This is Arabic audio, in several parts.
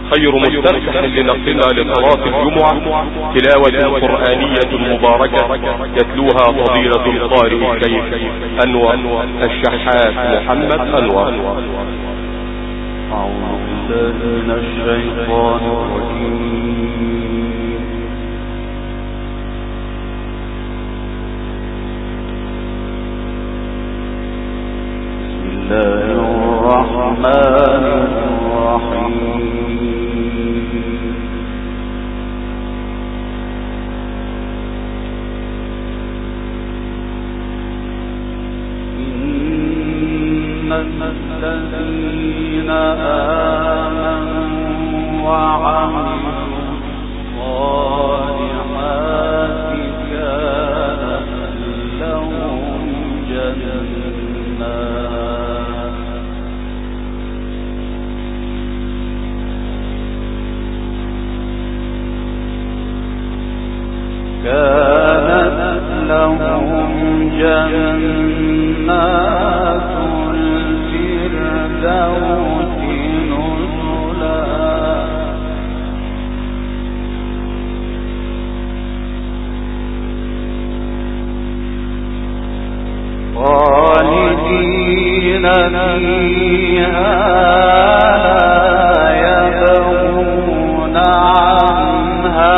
خير مستفتح لنقلنا لصلاة الجمعة تلاوة قرآنية مباركة يتلوها فضيلة القارئ الشيخ أنور الشحات محمد أنور. أعوذ بالله من الشيطان الرجيم. بسم الله الرحمن الرحيم. الذين آمنوا وعملوا الصالحات كانت لهم جنات الفردوس نزلا خالدين فيها لا يبغون عنها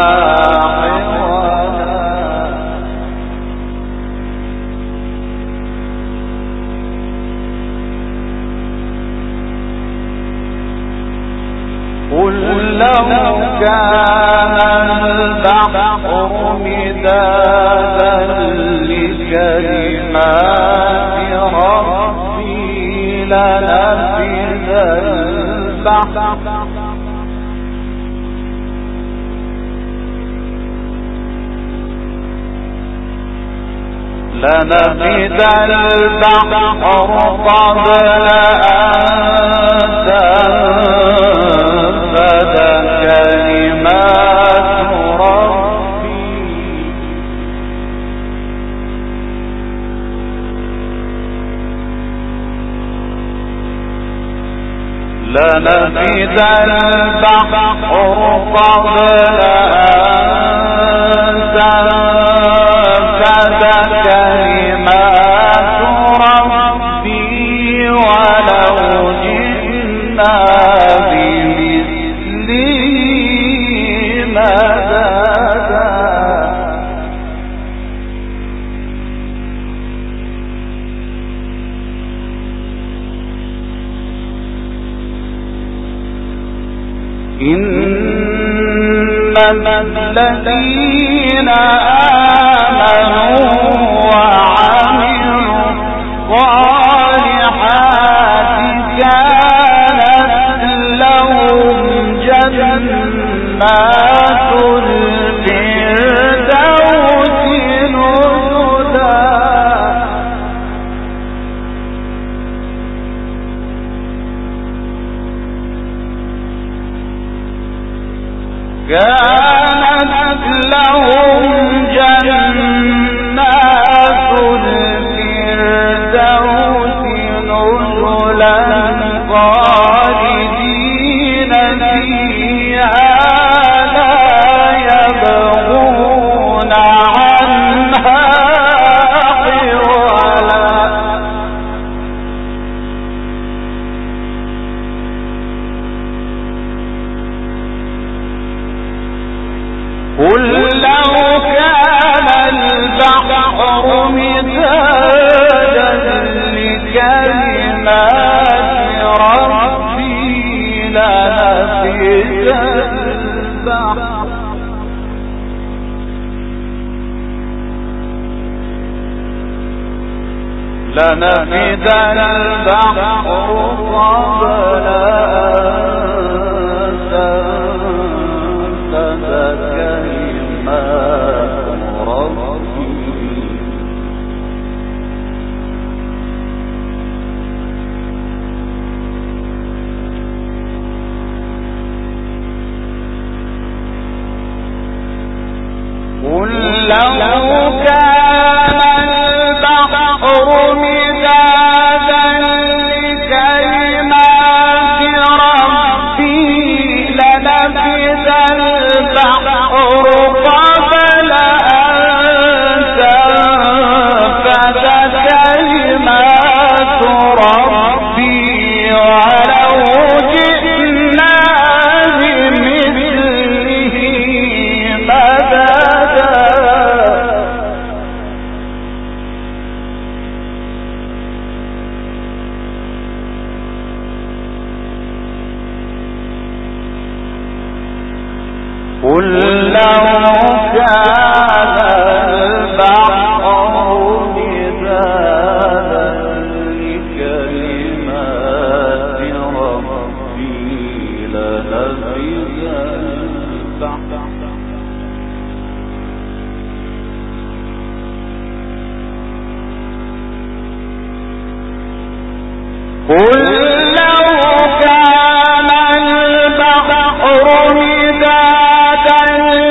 قل لو كان البحر مدادا لكلمات ربي لنفذ البحر قبل أن تنفذ كلمات ربي لنفذ البحر قبل أن تنفذ كلمات ربي ولو جئنا بمثله مددا إن الذين آمنوا وعملوا الصالحات كانت لهم جنات الفردوس نزلا كانت لهم جنات الفردوس نزلا خالدين فيها لا يبغون عنها حولا قل لو كان البحر مدادا لكلمات ربي لنفذ البحر قبل أن تنفذ كلمات ربي قل لو كان البحر مدادا لكلمات ربي لنفذ ربي ولو جئنا بمثله مددا قل لو كان البحر مدادا لكلمات ربي لنفذ البحر قل لو كان البحر مدادا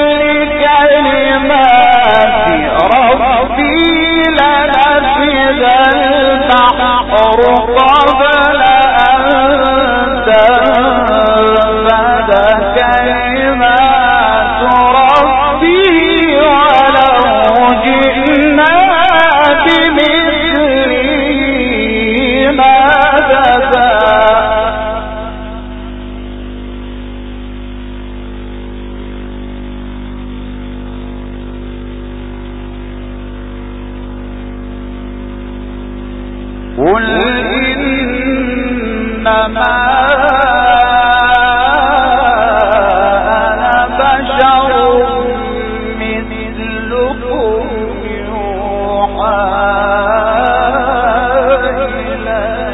لكلمات ربي لنفذ البحر قبل أن تنفذ كلمات ربي ولو جئنا بمثله مددا قل إنما أنا بشر مثلكم يوحى إلي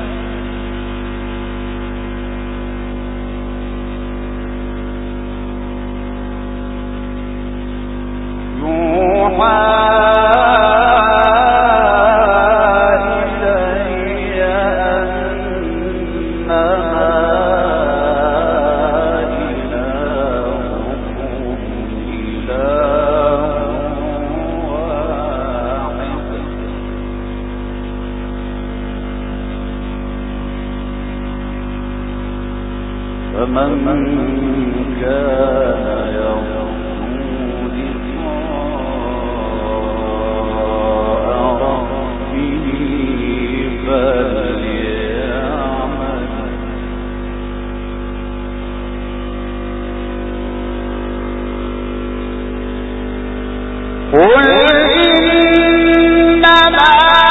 فمن كان يرجو لقاء ربه فليعمل قل إنما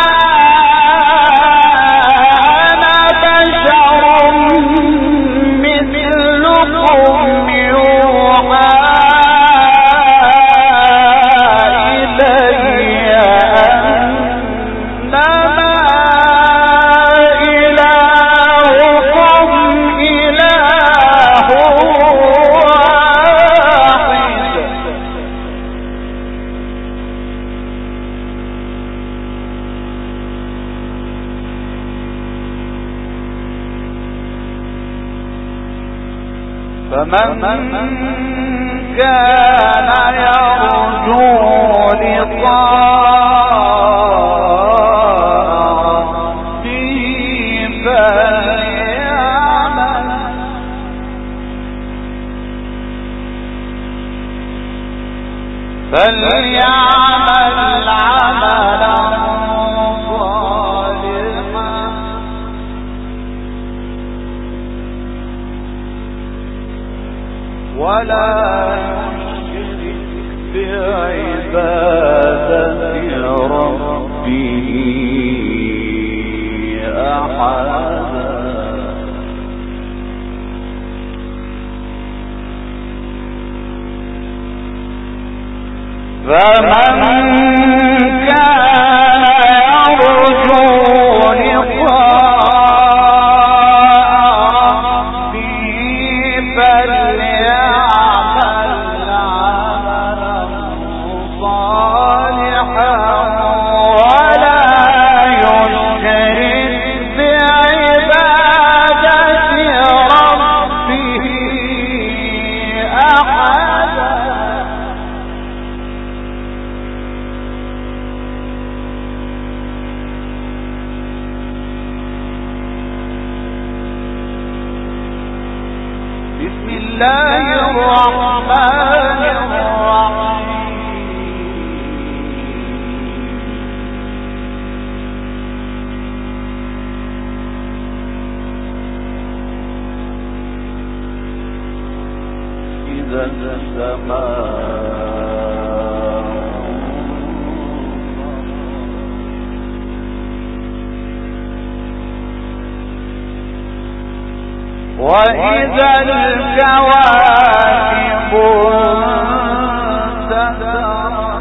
فمن كان يرجو لقاء ربه فليعمل عملا صالحا ولا يشرك بعبادة ربه أحدا فمن كان يرجو لقاء ربه فليعمل عملا صالحا ولا يشرك بعبادة ربه أحدا بسم الله الرحمن الرحيم وإذا الكواكب انتثرت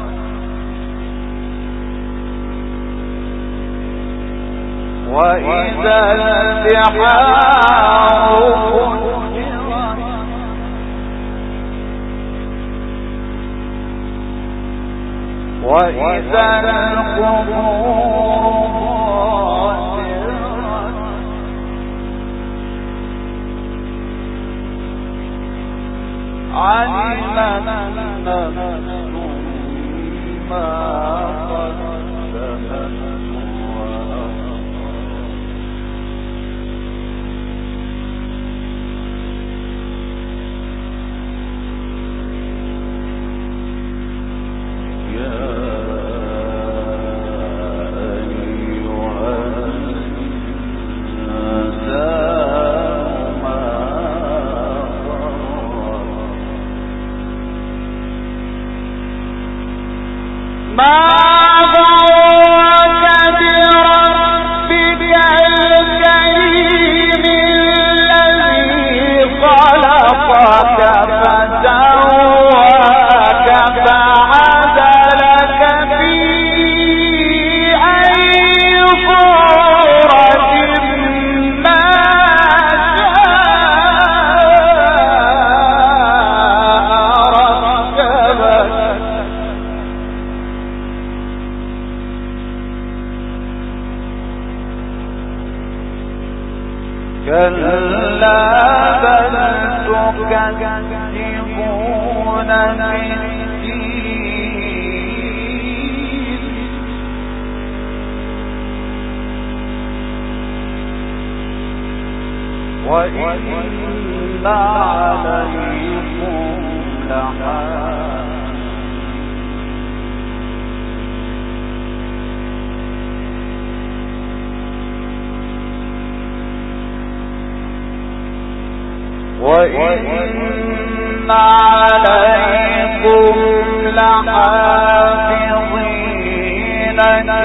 وإذا البحار فجرت وإذا القبور علمت نفس ما قدمت كلا بل تكذبون بالدين وإن عليكم لحافظين وإن عليكم لحافظين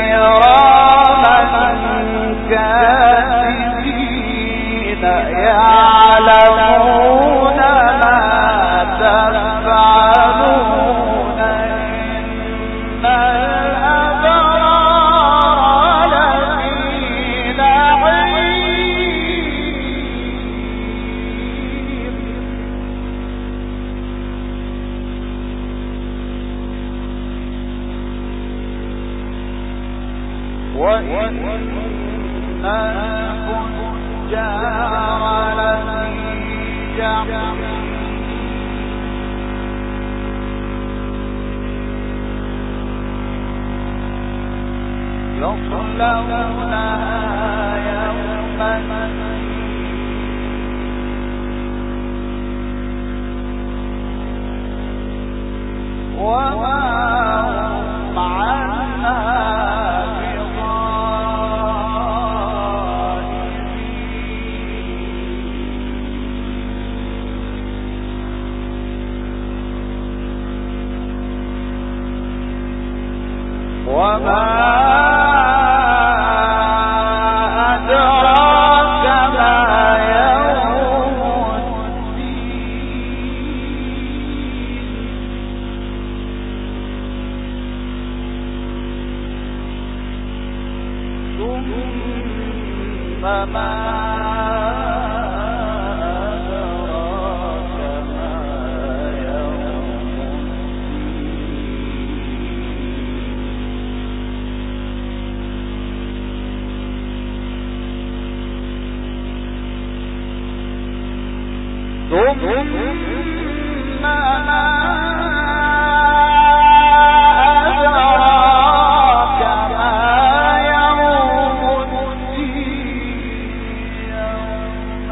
كراما كاتبين يعلمون ما تفعلون إن الأبرار لفي نعيم وإن الفجار لفي جحيم يصلونها يوم الدين وما هم عنها وما أدراك ما يوم الدين ثم ما ثم ما أدراك ما يوم الدين يوم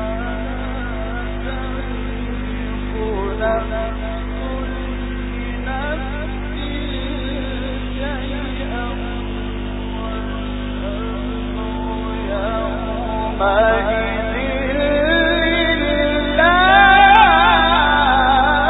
تملك نفس لنفس شيئا والأمر يومئذ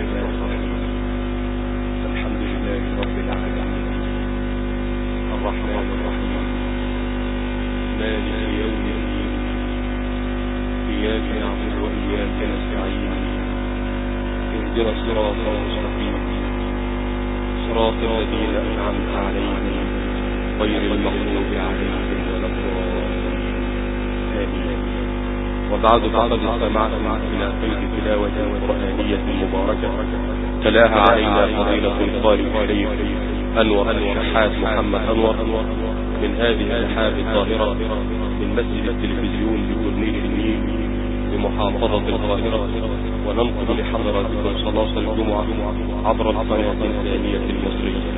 الرحمن الرحيم. الحمد لله رب العالمين الرحمن الرحيم مالك يوم الدين إياك نعبد وإياك نستعين اهدنا الصراط المستقيم صراط الذين أنعمت عليهم غير المغضوب عليهم ولا الضالين آمين. وبعد فقد استمعتم إلى خير تلاوة قرآنية مباركة تلاها علينا فضيلة القارئ الشيخ أنور الشحات محمد أنور من هذه السحاب الظاهرة من مسجد التلفزيون بكورنيش النيل بمحافظة القاهرة، وننقل لحضراتكم صلاة الجمعة عبر القناة الثانية المصرية.